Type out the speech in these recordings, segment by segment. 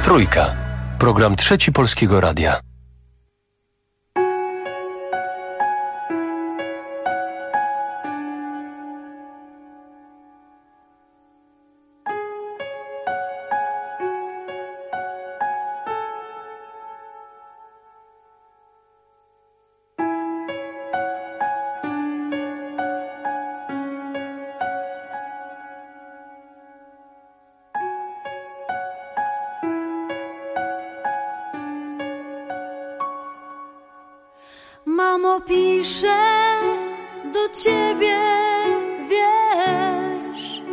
Trójka. Program Trzeci Polskiego Radia. Mamo, piszę do ciebie wiersz,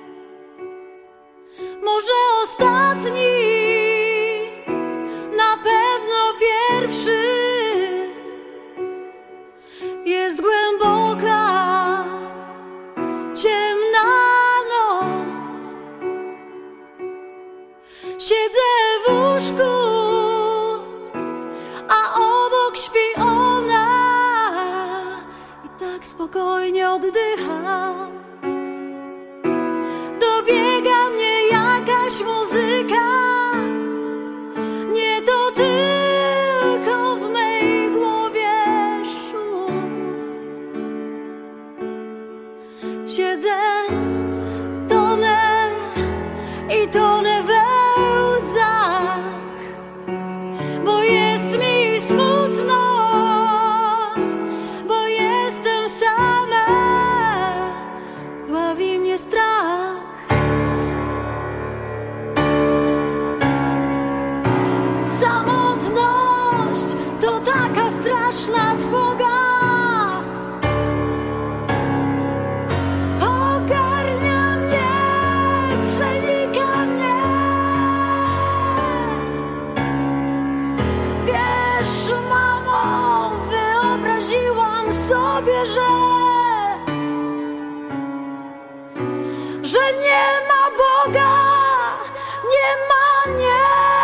może ostatni, na pewno pierwszy. Jest głęboka, ciemna noc, siedzę w łóżku, a obok śpi ona i tak spokojnie oddycha. Dobiega mnie jakaś muzyka, nie to tylko w mej głowie szum. Siedzę, tonę i tonę we łzach, bo jest mi smutno, bo jestem sama, dławi mnie strach. Samotność to taka straszna trwoga, ogarnia mnie, przenika mnie. Wiesz, mamo, wyobraziłam sobie, że nie ma Boga, nie ma, nie.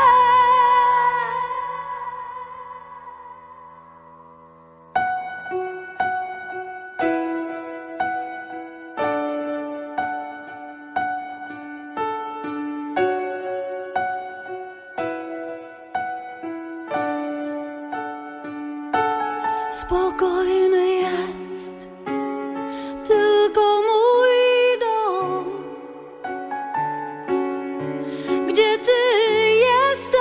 Spokojny jest tylko mój dom, gdzie ty jesteś,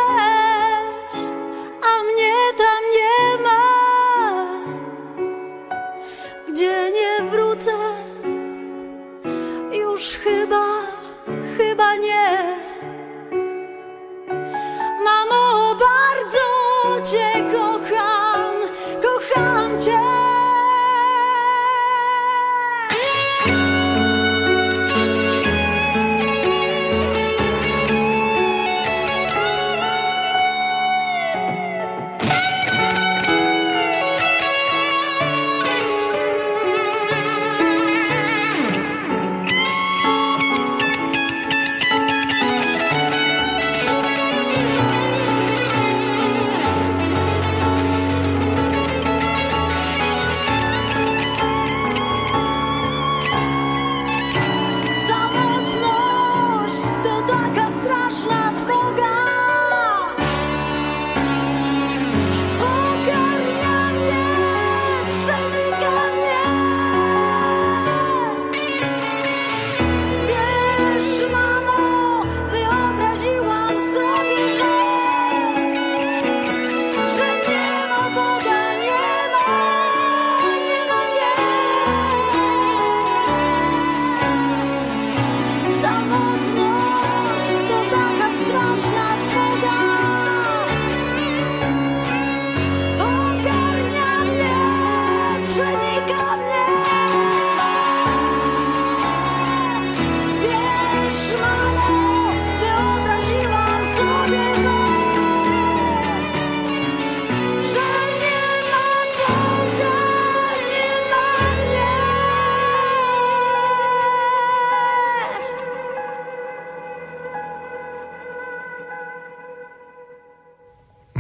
a mnie tam nie ma, gdzie nie wrócę już chyba nie. Mamo, bardzo cię kocham, kocham cię.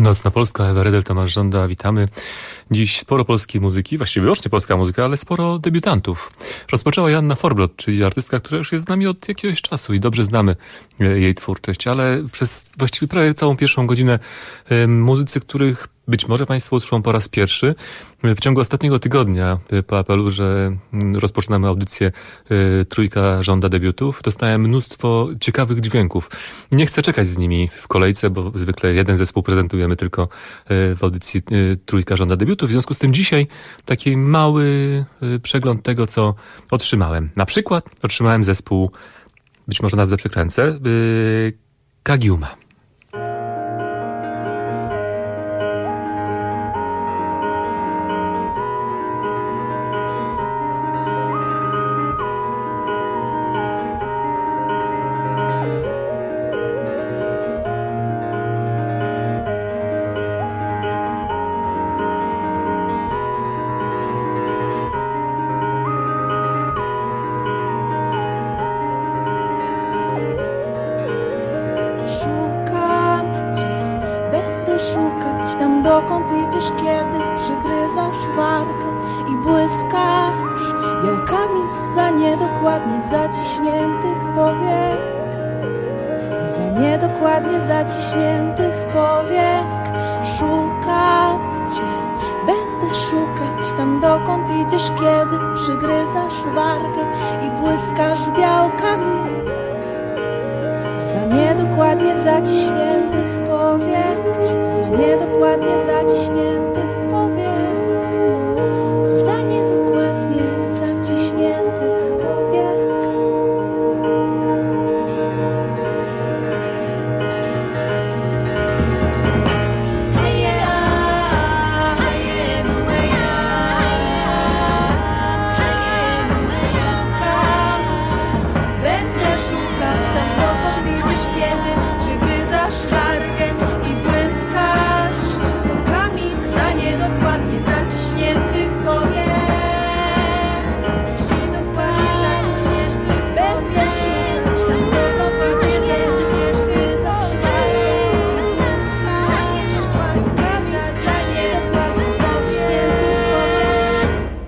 Nocna Polska, Ewa Redel, Tomasz Żąda, witamy. Dziś sporo polskiej muzyki, właściwie wyłącznie polska muzyka, ale sporo debiutantów. Rozpoczęła Joanna Forblot, czyli artystka, która już jest z nami od jakiegoś czasu i dobrze znamy jej twórczość, ale przez właściwie prawie całą pierwszą godzinę muzycy, których być może Państwo usłyszą po raz pierwszy. W ciągu ostatniego tygodnia po apelu, że rozpoczynamy audycję Trójka żąda debiutów, dostałem mnóstwo ciekawych dźwięków. Nie chcę czekać z nimi w kolejce, bo zwykle jeden zespół prezentujemy tylko w audycji Trójka żąda debiutów. W związku z tym dzisiaj taki mały przegląd tego, co otrzymałem. Na przykład otrzymałem zespół, być może nazwę przekręcę, Kagiuma. Dokąd idziesz, kiedy przygryzasz wargę i błyskasz białkami zza niedokładnie zaciśniętych powiek, zza niedokładnie zaciśniętych powiek. Szukam cię, będę szukać tam, dokąd idziesz, kiedy przygryzasz wargę i błyskasz białkami zza niedokładnie zaciśniętych powiek, za niedokładnie zaciśniętych powiek, za niedokładnie zaciśniętych powiek. Szukam cię, będę szukać tam, dokąd idziesz, kiedy przygryzasz wargę i błyskasz rękami za niedokładnie zaciśniętych powiek. Niedokładnie zaciśniętych będę szukać tam, dokąd idziesz, kiedy przygryzasz wargę i błyskasz rękami za niedokładnie zaciśniętych powiek.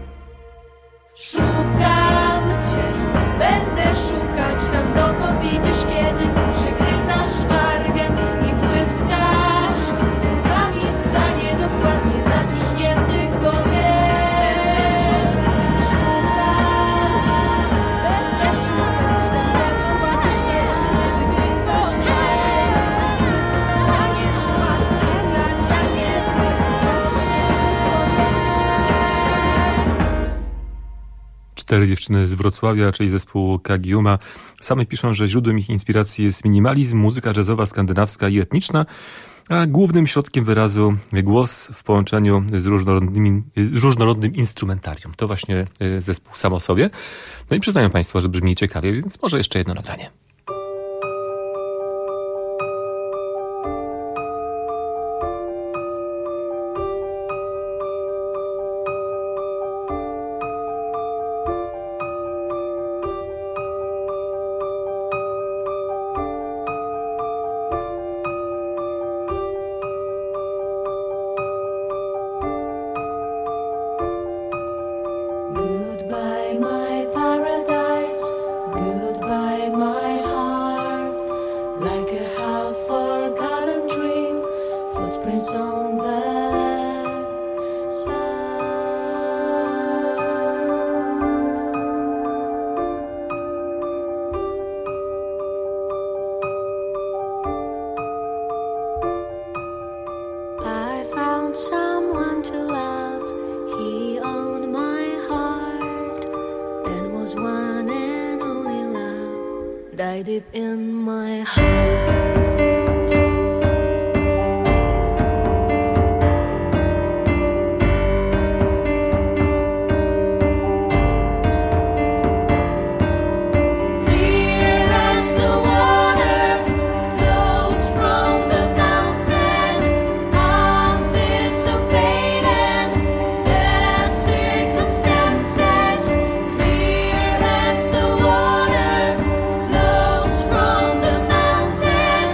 Szukam cię, będę szukać tam, dokąd idziesz, kiedy przygryzasz wargę i błyskasz rękami za niedokładnie zaciśniętych powiek. Szukam cię, będę szukać tam, dokąd idziesz, kiedy przygryzasz wargę i błyskasz rękami za niedokładnie zaciśniętych powiek. 4 dziewczyny z Wrocławia, czyli zespół Kagiuma. Same piszą, że źródłem ich inspiracji jest minimalizm, muzyka jazzowa, skandynawska i etniczna, a głównym środkiem wyrazu głos w połączeniu z różnorodnym instrumentarium. To właśnie zespół sam o sobie. No i przyznają Państwo, że brzmi ciekawie, więc może jeszcze jedno nagranie. Goodbye, my paradise. Goodbye, my heart. Like a half-forgotten dream, footprints on the sand. I found someone to love. He owned my heart and was one and only love. Died deep in my heart. Clear as the water flows from the mountain, anticipating the circumstances. Clear as the water flows from the mountain,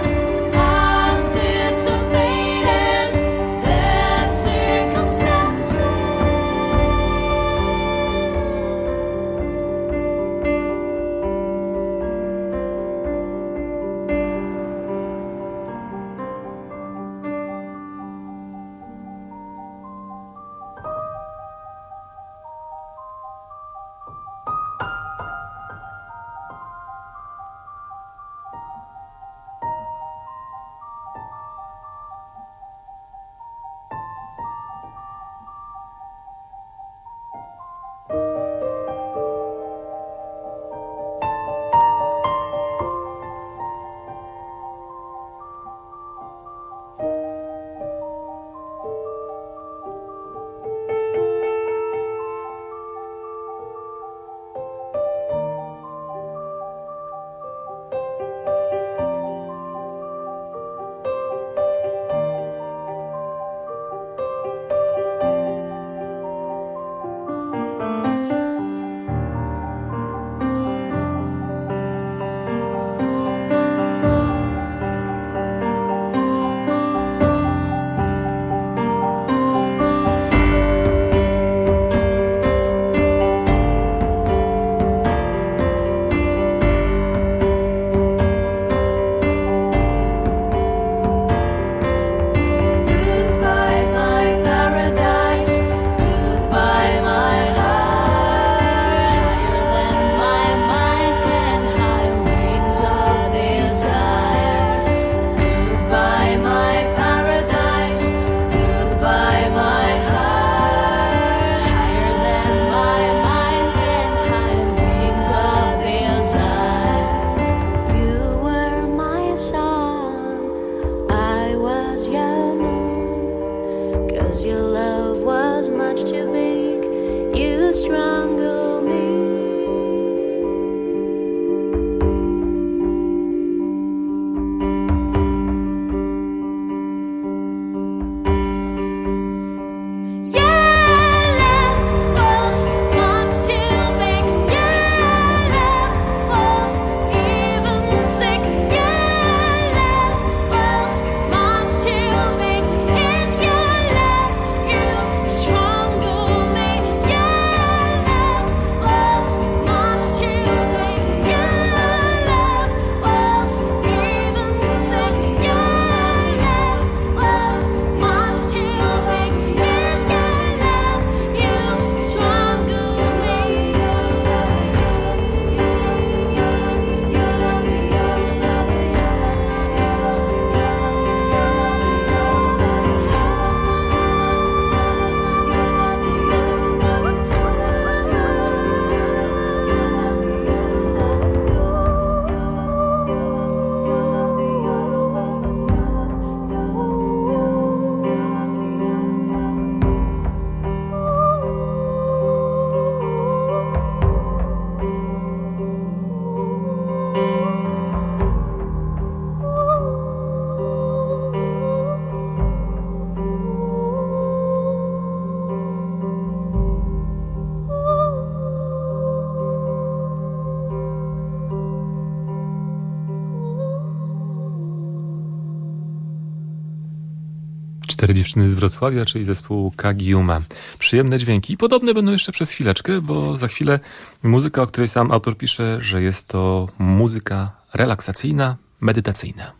Cztery dziewczyny z Wrocławia, czyli zespół Kagiuma. Przyjemne dźwięki. I podobne będą jeszcze przez chwileczkę, bo za chwilę muzyka, o której sam autor pisze, że jest to muzyka relaksacyjna, medytacyjna.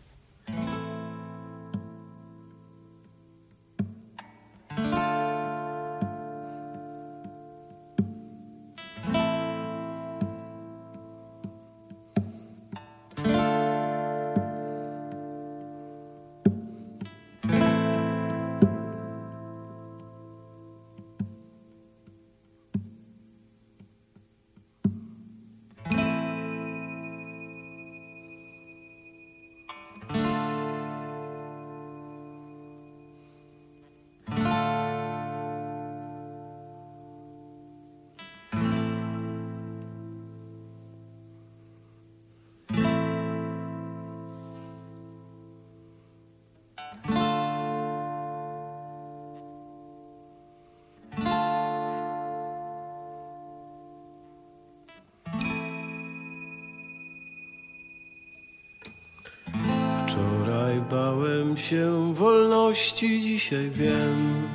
Wczoraj bałem się wolności, dzisiaj wiem.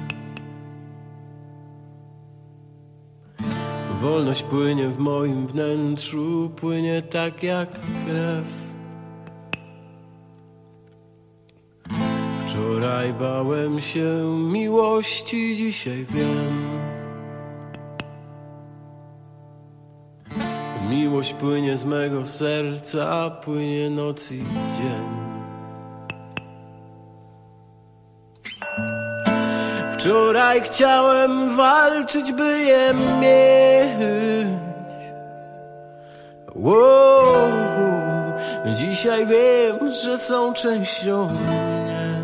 Wolność płynie w moim wnętrzu, płynie tak jak krew. Wczoraj bałem się miłości, dzisiaj wiem. Miłość płynie z mego serca, płynie noc i dzień. Wczoraj chciałem walczyć, by je mieć. Wow. Dzisiaj wiem, że są częścią mnie.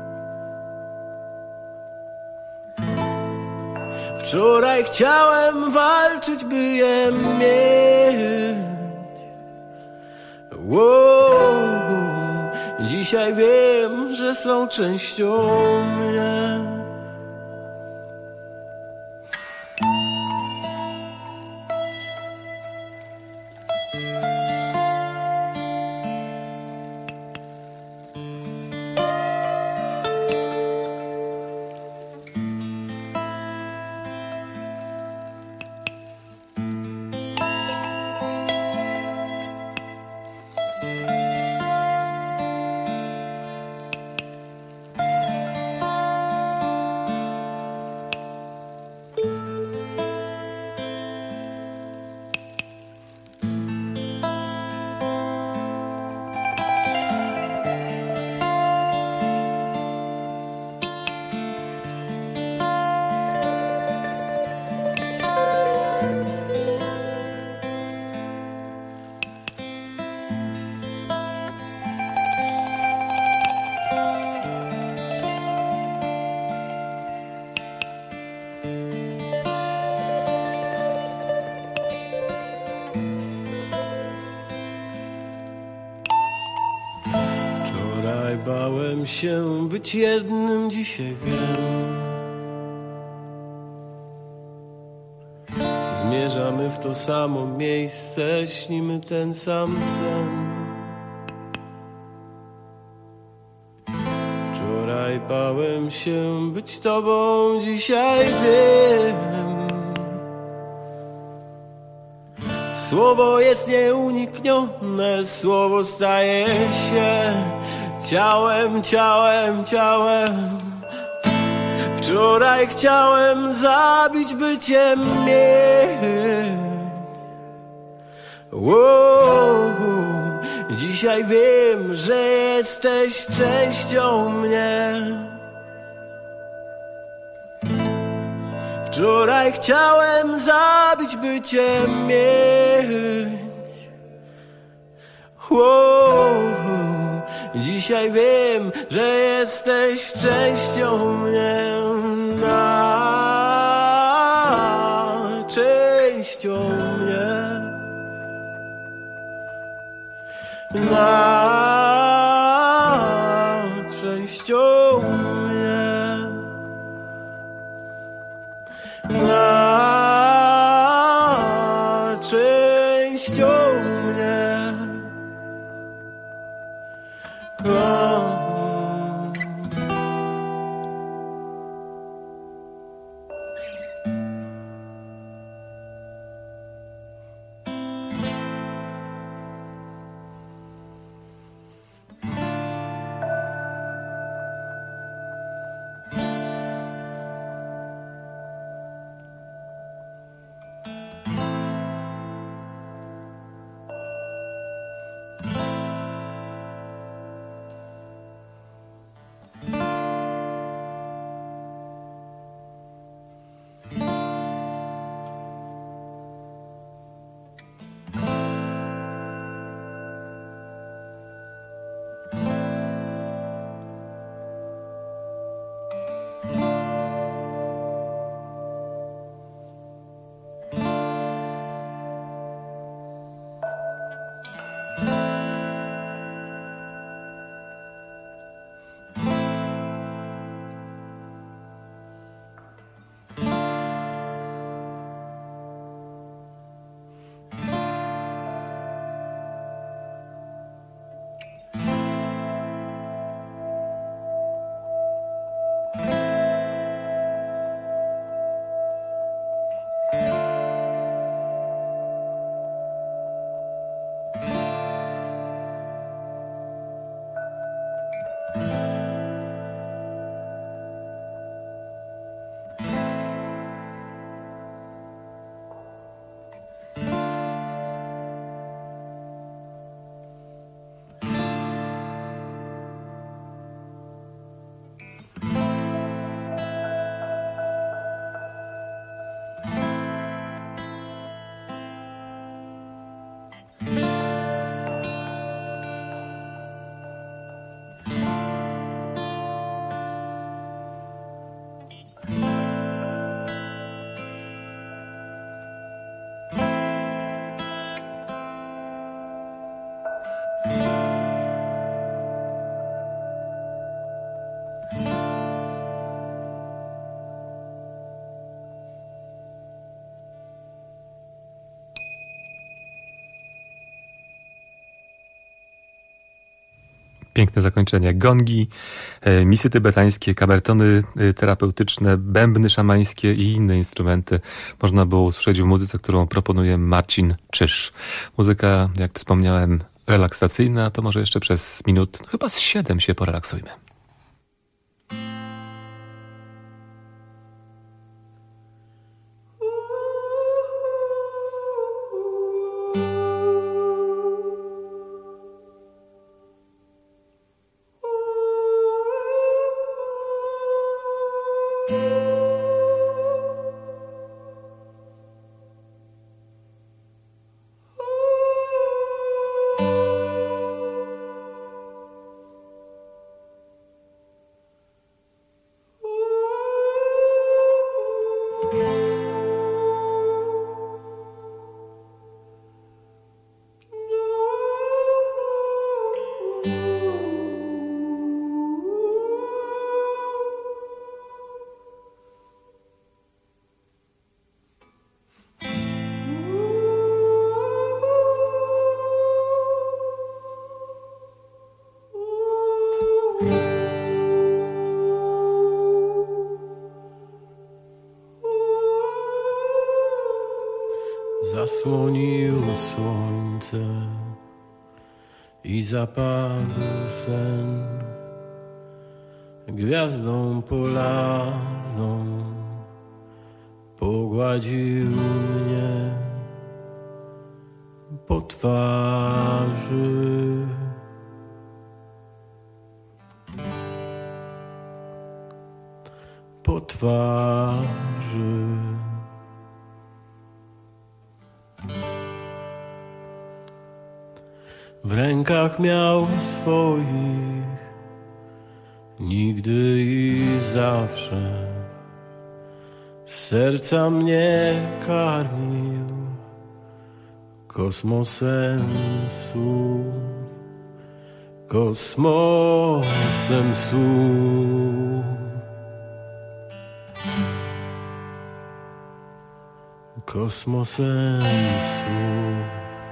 Wczoraj chciałem walczyć, by je mieć. Wow. Dzisiaj wiem, że są częścią mnie. Bałem się być jednym, dzisiaj wiem. Zmierzamy w to samo miejsce, śnimy ten sam sen. Wczoraj bałem się być tobą, dzisiaj wiem. Słowo jest nieuniknione, słowo staje się ciałem, ciałem, ciałem. Wczoraj chciałem zabić, by cię mieć. Wow. Dzisiaj wiem, że jesteś częścią mnie. Wczoraj chciałem zabić, by cię mieć. Wow. Dzisiaj wiem, że jesteś częścią mnie. Częścią mnie. na częścią mnie, na częścią mnie. Piękne zakończenie. Gongi, misy tybetańskie, kamertony terapeutyczne, bębny szamańskie i inne instrumenty można było usłyszeć w muzyce, którą proponuje Marcin Czyż. Muzyka, jak wspomniałem, relaksacyjna, to może jeszcze przez minut, chyba z 7 się porelaksujmy. Zasłonił słońce i zapadł sen. Gwiazdą polarną pogładził mnie po twarzy. Po twarzy. W rękach miał swoich, nigdy i zawsze. Z serca mnie karmił kosmosem słów. kosmosem słów. Kosmosem słów.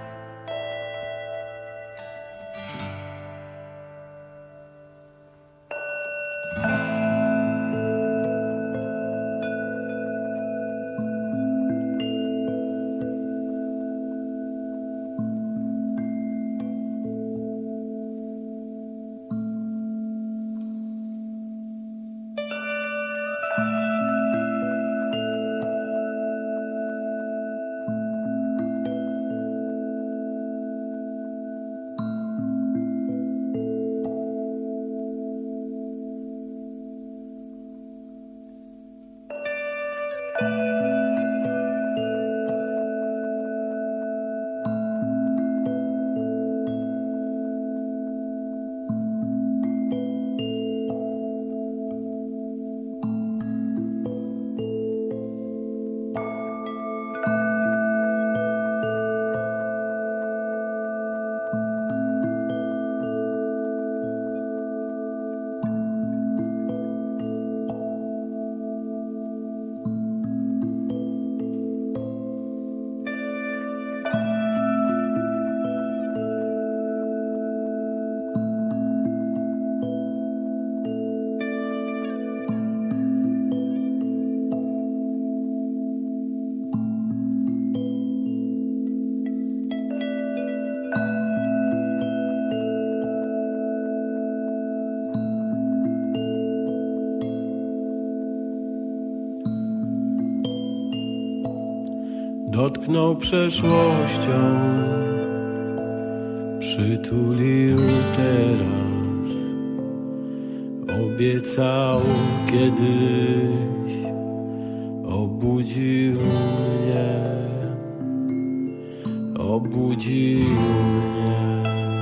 Dotknął przeszłością, przytulił teraz, obiecał kiedyś, obudził mnie, obudził mnie.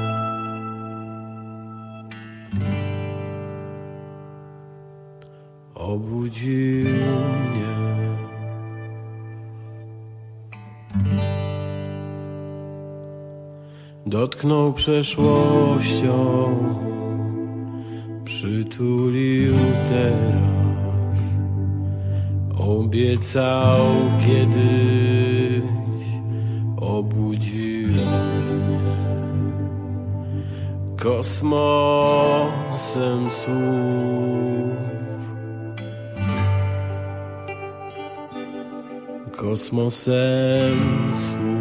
Obudził mnie. Dotknął przeszłością, przytulił teraz, obiecał kiedyś, obudził mnie. Kosmosem słów, kosmosem słów.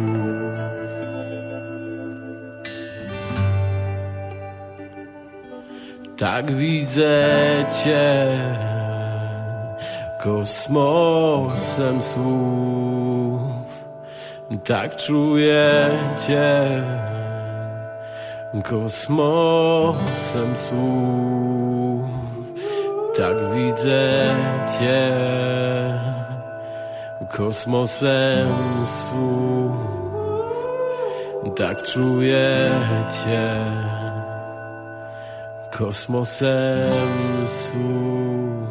Tak widzę Cię, kosmosem słów. Tak czuję Cię, kosmosem słów. Tak widzę Cię, kosmosem słów. Tak czuję Cię, kosmosem słów.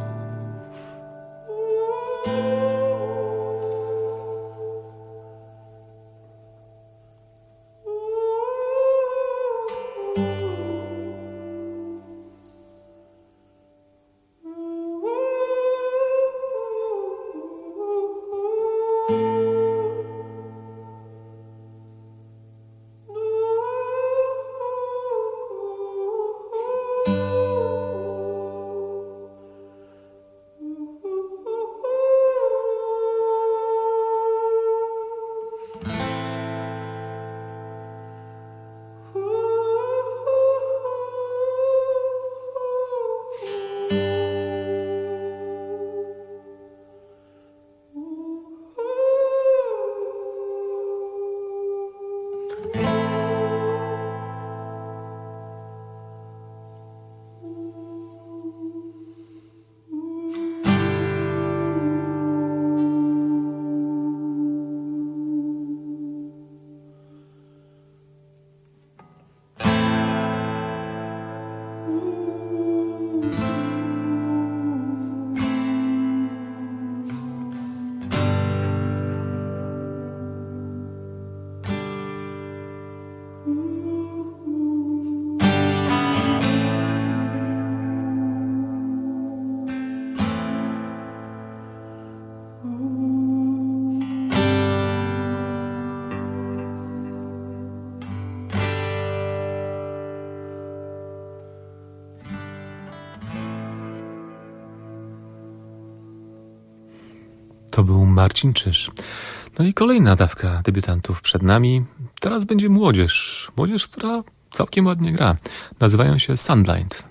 To był Marcin Czyż. No i kolejna dawka debiutantów przed nami. Teraz będzie młodzież. Młodzież, która całkiem ładnie gra. Nazywają się Sunblind.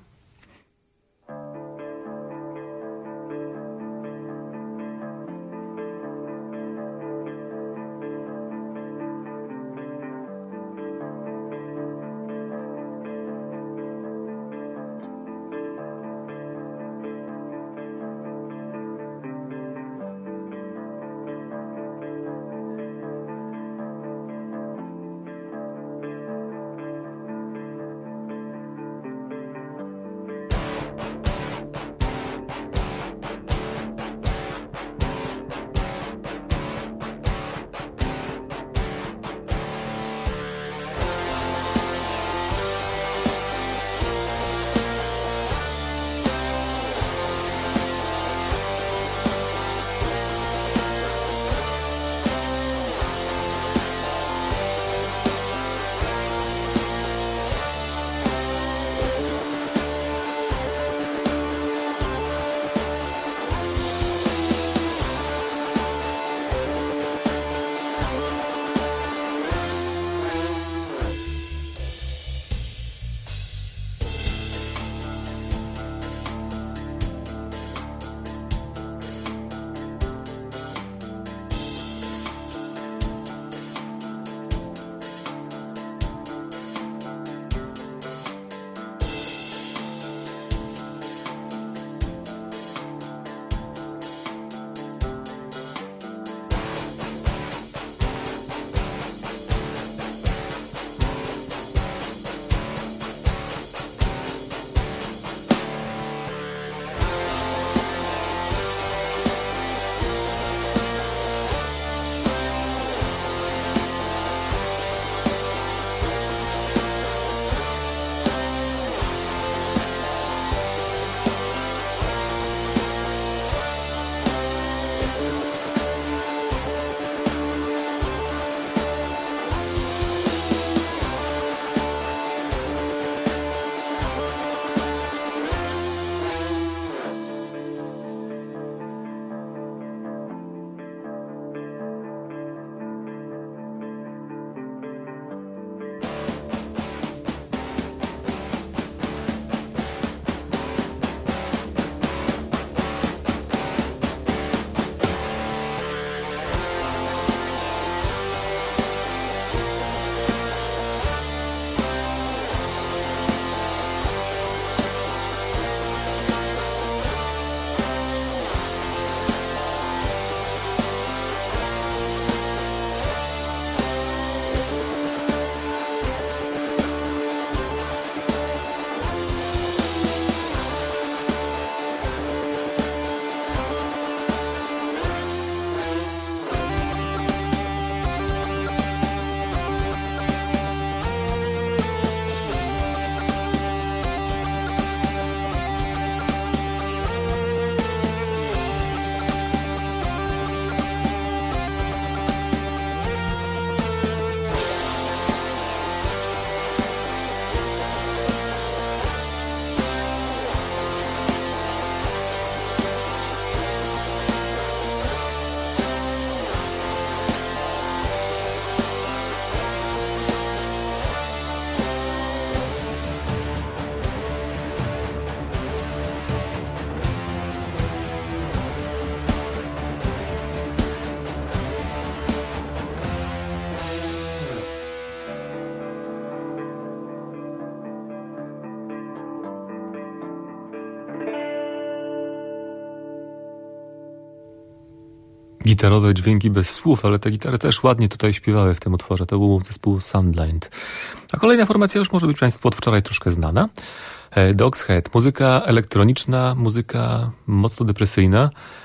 Gitarowe dźwięki bez słów, ale te gitary też ładnie tutaj śpiewały w tym utworze. To był zespół Sunblind. A kolejna formacja już może być Państwu od wczoraj troszkę znana. Dog's Head. Muzyka elektroniczna, muzyka mocno depresyjna,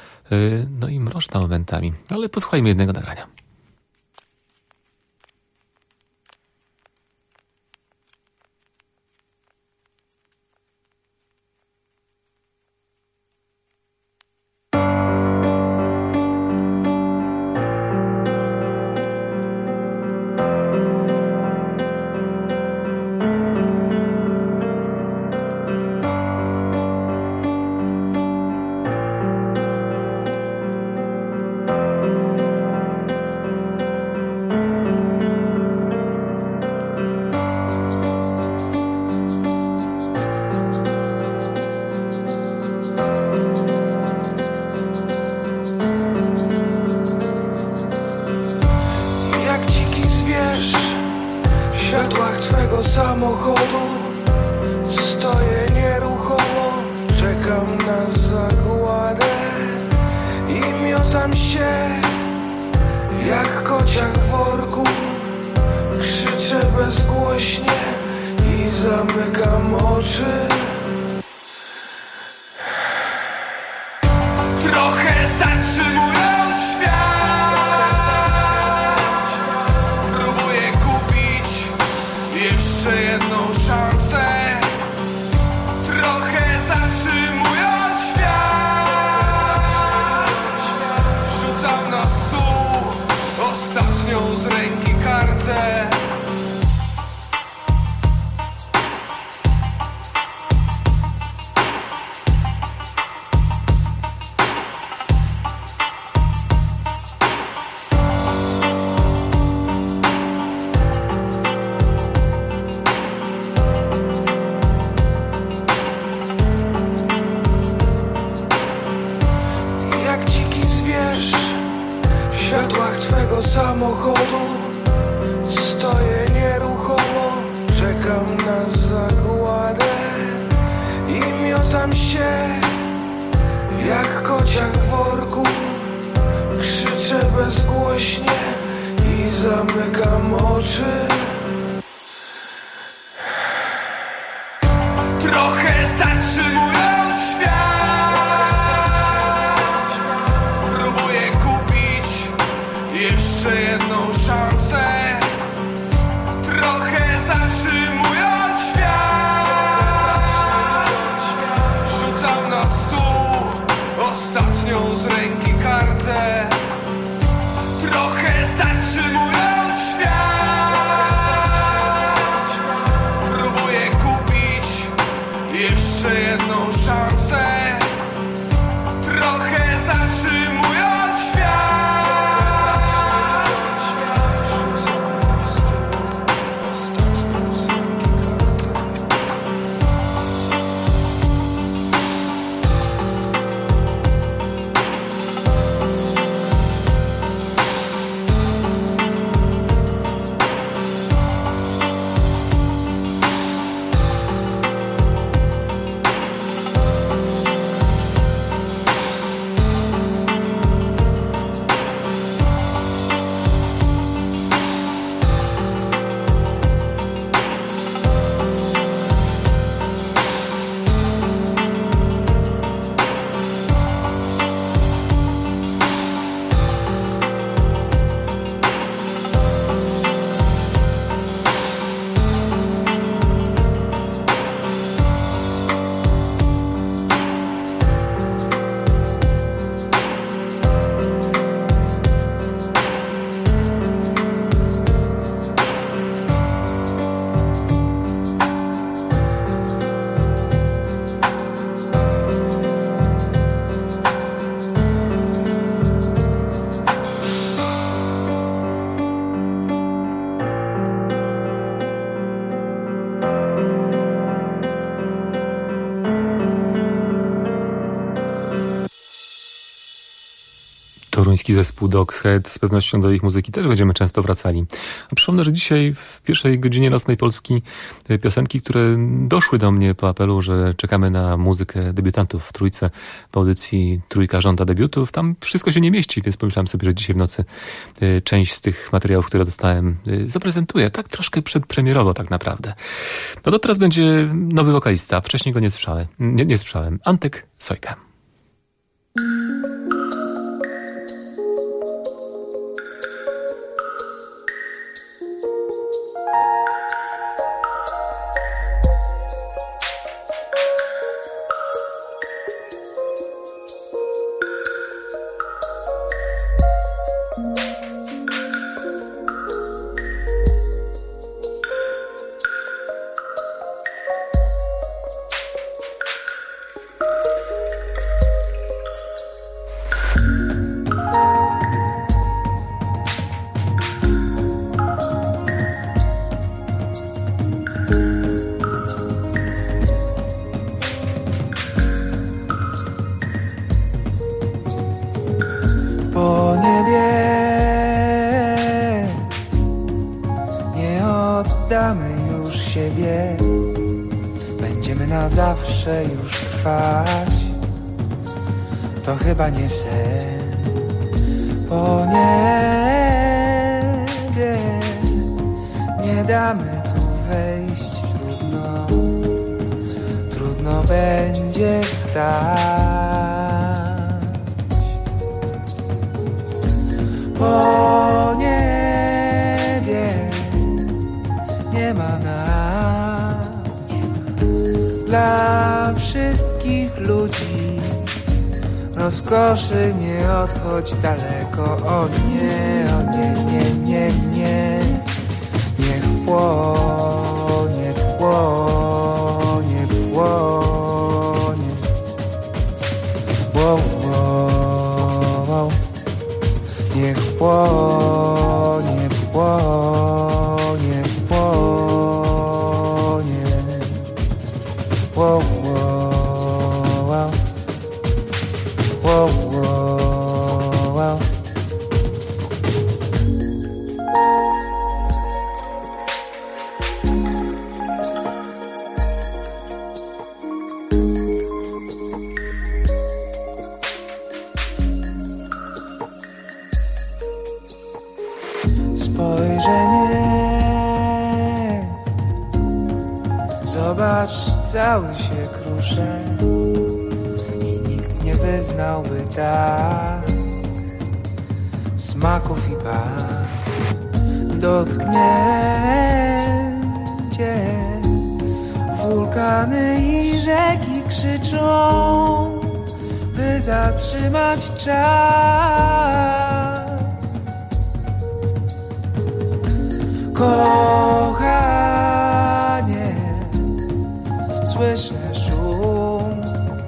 no i mroczna momentami. Ale posłuchajmy jednego nagrania. zamykam oczy. Trochę zatrzymując świat, próbuję kupić jeszcze jedną szansę. Trochę zatrzymując świat, rzucam na stół ostatnią z ręki kartę. Samochodu stoję nieruchomo, czekam na zagładę i miotam się jak kociak w worku. Krzyczę bezgłośnie i zamykam oczy. Trochę zatrzymując świat, próbuję kupić jeszcze jedną szansę. Trochę zatrzymując świat, rzucam na stół ostatnią z ręki kartę. Trochę zatrzymując świat, próbuję kupić jeszcze jedną szansę. Trochę zatrzymując świat, Toruński zespół Dogs Head, z pewnością do ich muzyki też będziemy często wracali. A przypomnę, że dzisiaj w pierwszej godzinie Nocnej Polski piosenki, które doszły do mnie po apelu, że czekamy na muzykę debiutantów w Trójce, w audycji Trójka żąda debiutów. Tam wszystko się nie mieści, więc pomyślałem sobie, że dzisiaj w nocy część z tych materiałów, które dostałem, zaprezentuję. Tak troszkę przedpremierowo tak naprawdę. No to teraz będzie nowy wokalista. Wcześniej go nie słyszałem. Antek Sojka. Zawsze już trwać, to chyba nie sen. Po niebie nie damy tu wejść, trudno będzie wstać. Po niebie nie ma nas. Dla wszystkich ludzi rozkoszy nie odchodź daleko. O nie, o nie, nie, nie, nie. Niech płonie, płonie, płonie. Wow, wow, wow. Niech płonie, płonie, płonie. Wow, wow, wow. Wow, wow, wow. Spojrzenie, zobacz, cały się kruszę i nikt nie wyznałby tak smaków i barw. Dotknięcie, wulkany i rzeki krzyczą, by zatrzymać czas. Kochanie, słyszę szum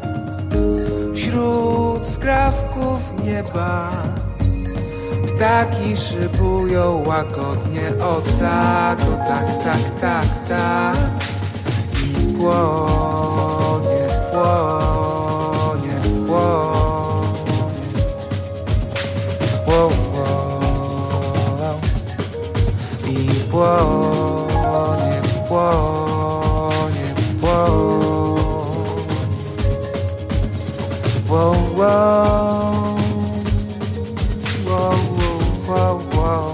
wśród skrawków nieba. Ptaki szybują łagodnie, o tak, tak, tak, tak. I płonie, płonie, płonie. Wow, wow. I płonie, płonie, płonie. Wow, wow. Wow, wow, wow.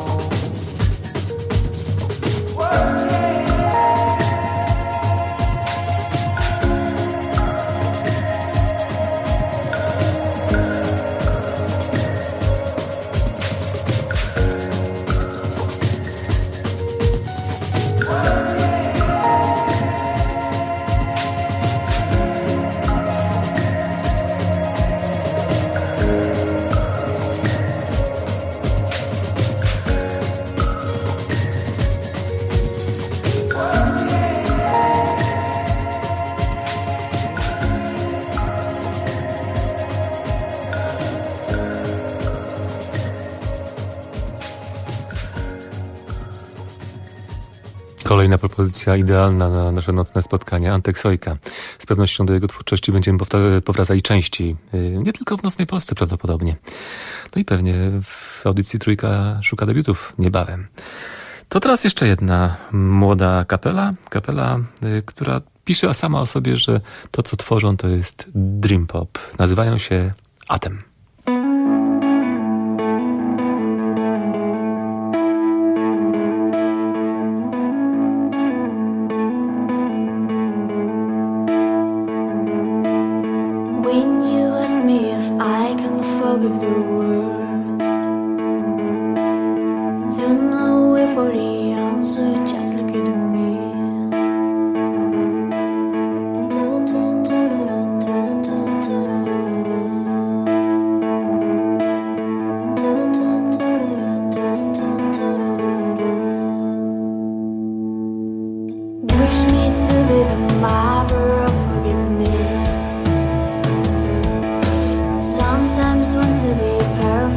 Kolejna propozycja idealna na nasze nocne spotkania, Antek Sojka. Z pewnością do jego twórczości będziemy powracali częściej. Nie tylko w Nocnej Polsce prawdopodobnie. No i pewnie w audycji Trójka szuka debiutów niebawem. To teraz jeszcze jedna młoda kapela, która pisze sama o sobie, że to co tworzą to jest dream pop. Nazywają się Atem. Forgive the world. Don't know wait for the answer, just look at me. Wish me to be the mother of forgiveness. Sometimes want to be perfect.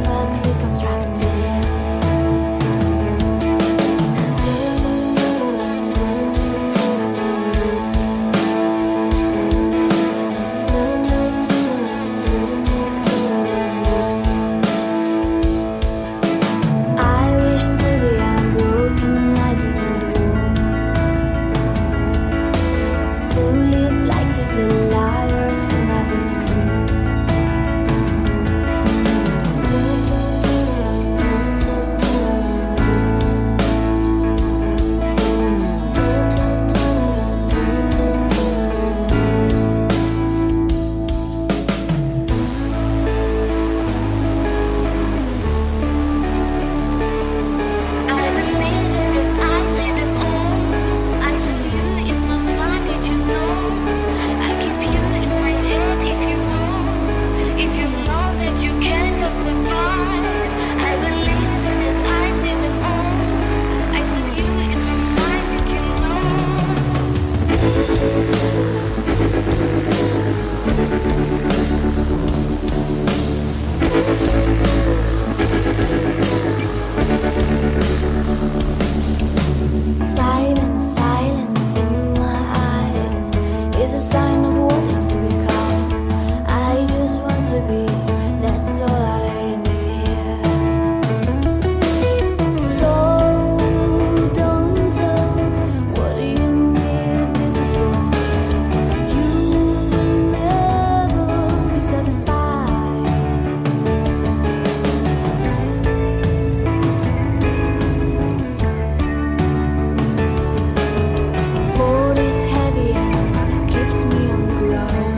is a sign of what is to become. I just want to be, that's all I need. So don't tell what you need, this is wrong. You will never be satisfied. Food is heavy and keeps me on ground.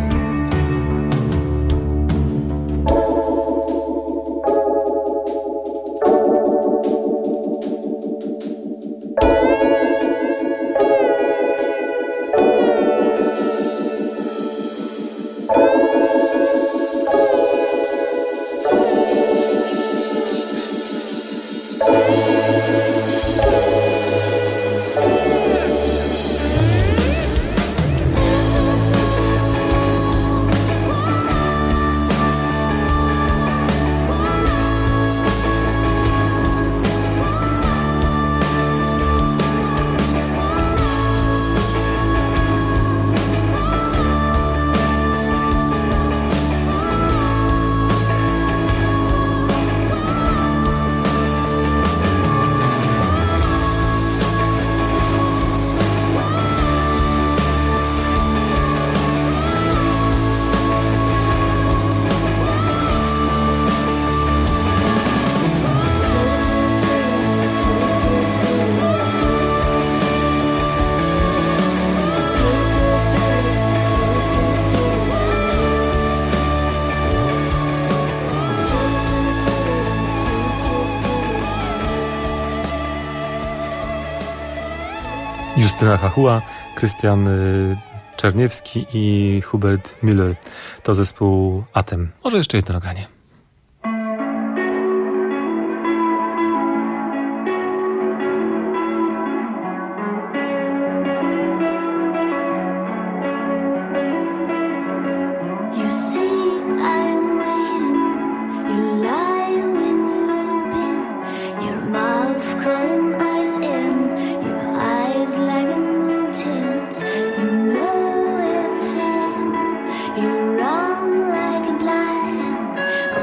Justyna Hachua, Krystian Czerniewski i Hubert Müller. To zespół Atem. Może jeszcze jedno nagranie. You see, I'm waiting. You lie when you open your mouth, calling eyes in. Your eyes like the mountains. You know everything. You run like a blind.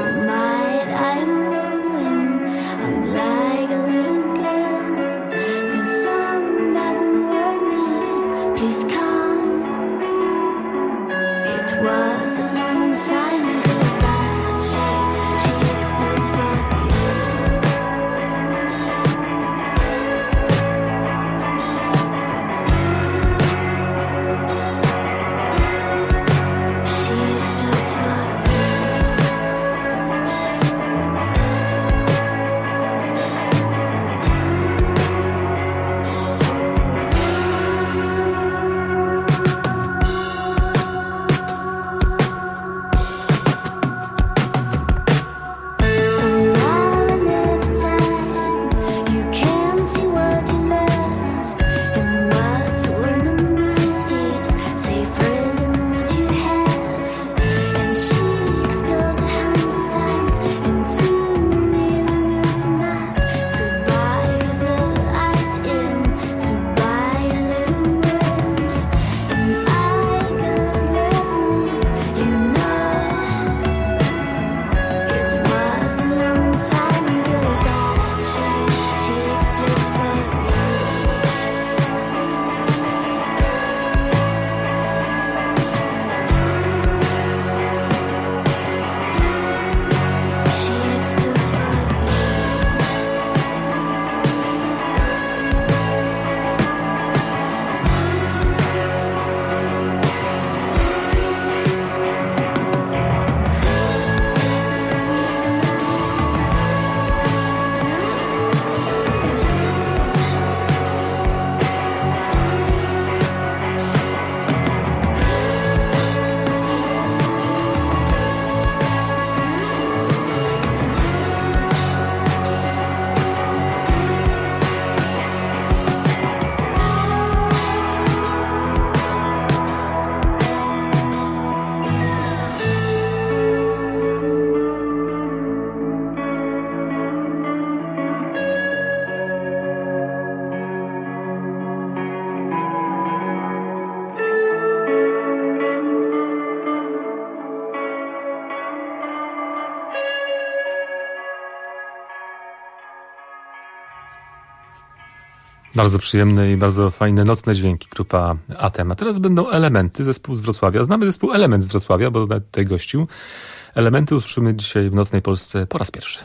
Bardzo przyjemne i bardzo fajne nocne dźwięki, grupa Atem. A teraz będą Elementy, zespół z Wrocławia. Znamy zespół Element z Wrocławia, bo tutaj gościł. Elementy usłyszymy dzisiaj w Nocnej Polsce po raz pierwszy.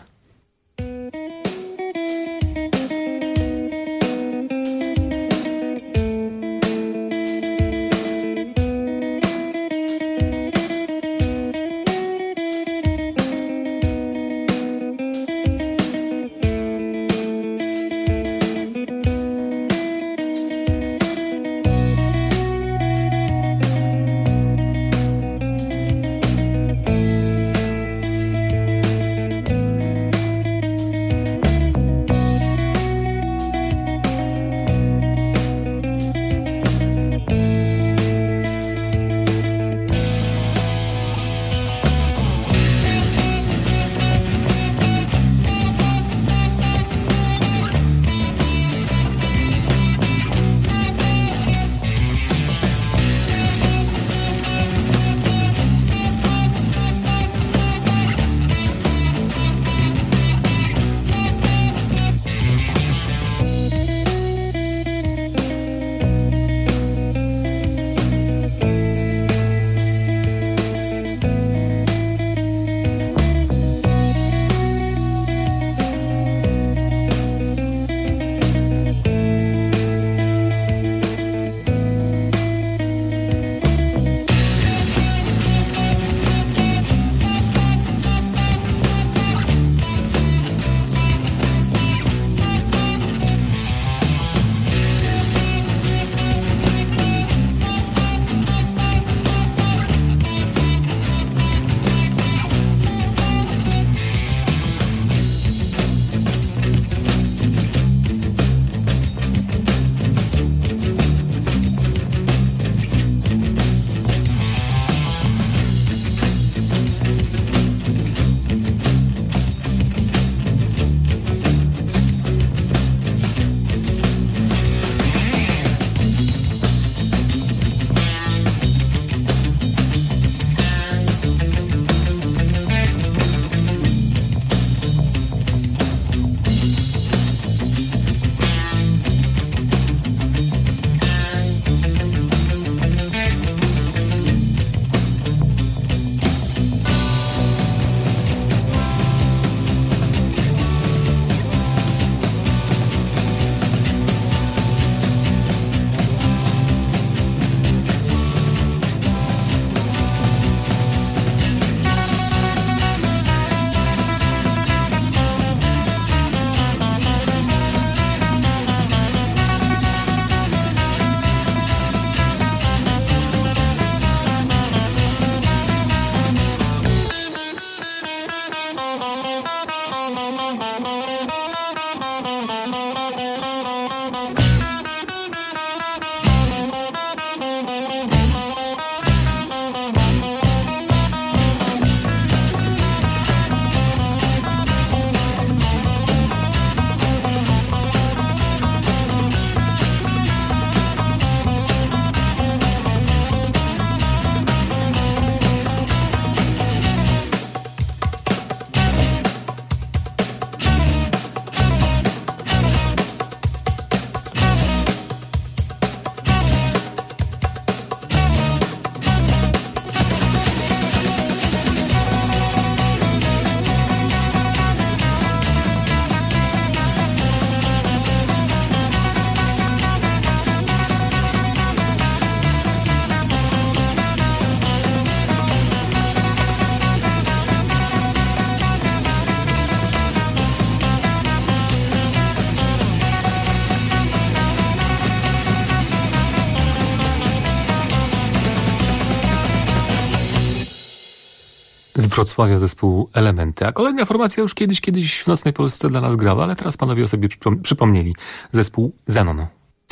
Z Wrocławia zespół Elementy. A kolejna formacja już kiedyś w Nocnej Polsce dla nas grała, ale teraz panowie o sobie przypomnieli. Zespół Zenon.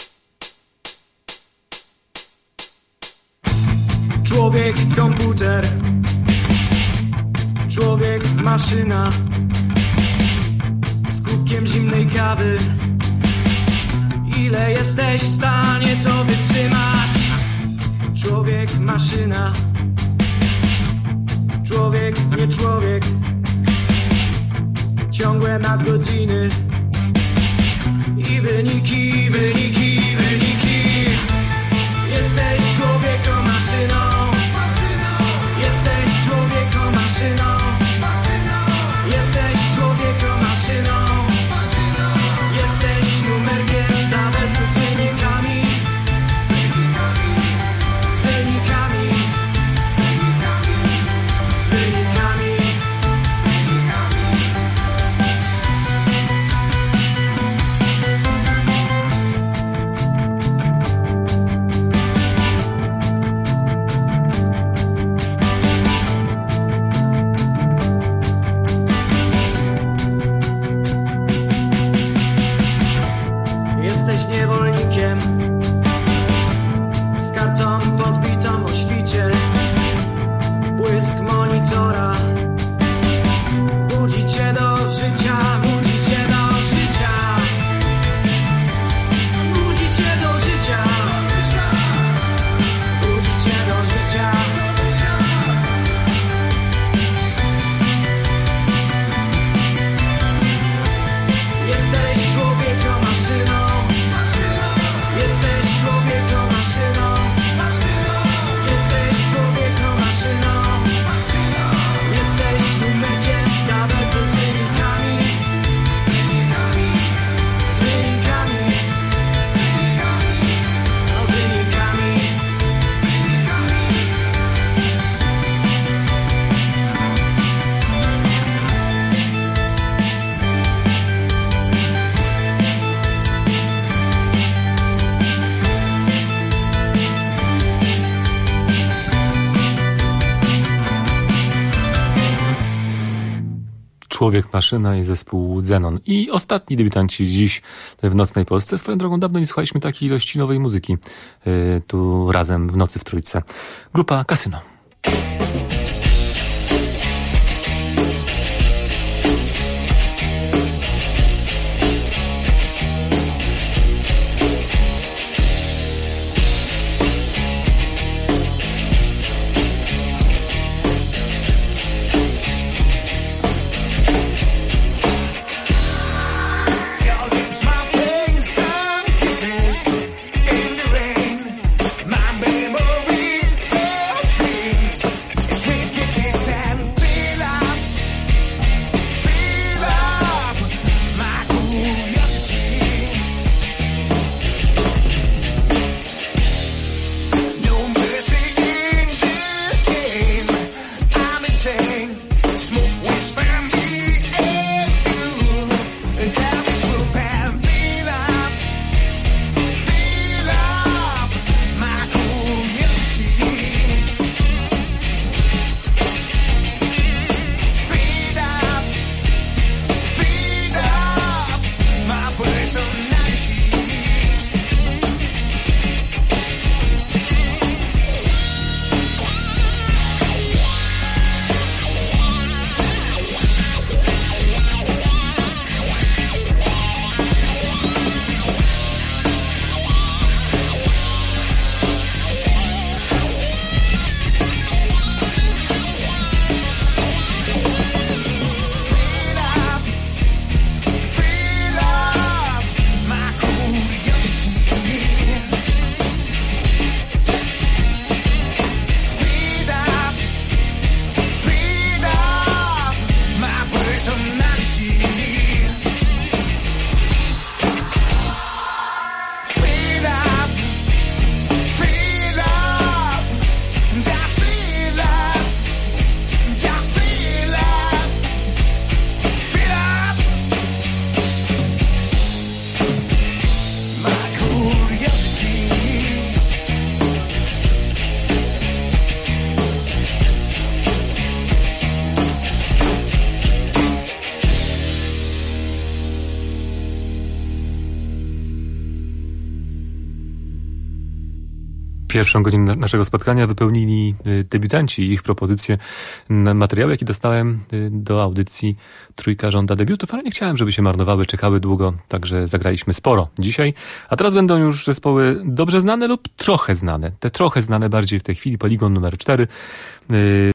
Człowiek komputer, człowiek maszyna, z kubkiem zimnej kawy. Ile jesteś w stanie to wytrzymać? Człowiek maszyna, człowiek nie człowiek, ciągłe nadgodziny i wyniki, wyniki, wyniki. Jesteś człowieko-maszyną. Jesteś człowieko-maszyną. Jesteś człowieko-maszyną. Jesteś numerkiem w tabelce z wynikami. Z wynikami. Z wynikami. Jesteś niewolnikiem z kartą podbitą o świcie. Błysk monitora budzi cię do życia, budzi cię do życia. Budzi cię do życia. Budzi cię do życia. Jesteś człowieko-maszyną. Jesteś człowieko-maszyną. Jesteś człowieko-maszyną. Jesteś numerkiem w tabelce z wynikami. Z wynikami. No, z wynikami. Człowiek, maszyna i zespół Zenon. I ostatni debiutanci dziś w Nocnej Polsce. Swoją drogą dawno nie słuchaliśmy takiej ilości nowej muzyki tu razem w nocy w trójce. Grupa Kasyno. Your lips, my pain, some kisses in the rain. My memory, your dreams. Sweet your kiss and feel up my curiosity. No mercy in this game. I'm insane. Smooth whisper me and you. And tell me truth and feel up my curiosity. Feed up my personality. Feel up my curiosity. Feed up my personality. Feel up, just feel up, just feel up, feel up my curiosity. Pierwszą godzinę naszego spotkania wypełnili debiutanci i ich propozycje na materiał, jaki dostałem do audycji Trójka żąda debiutów, ale nie chciałem, żeby się marnowały, czekały długo, także zagraliśmy sporo dzisiaj. A teraz będą już zespoły dobrze znane lub trochę znane. Te trochę znane bardziej w tej chwili. Poligon numer 4.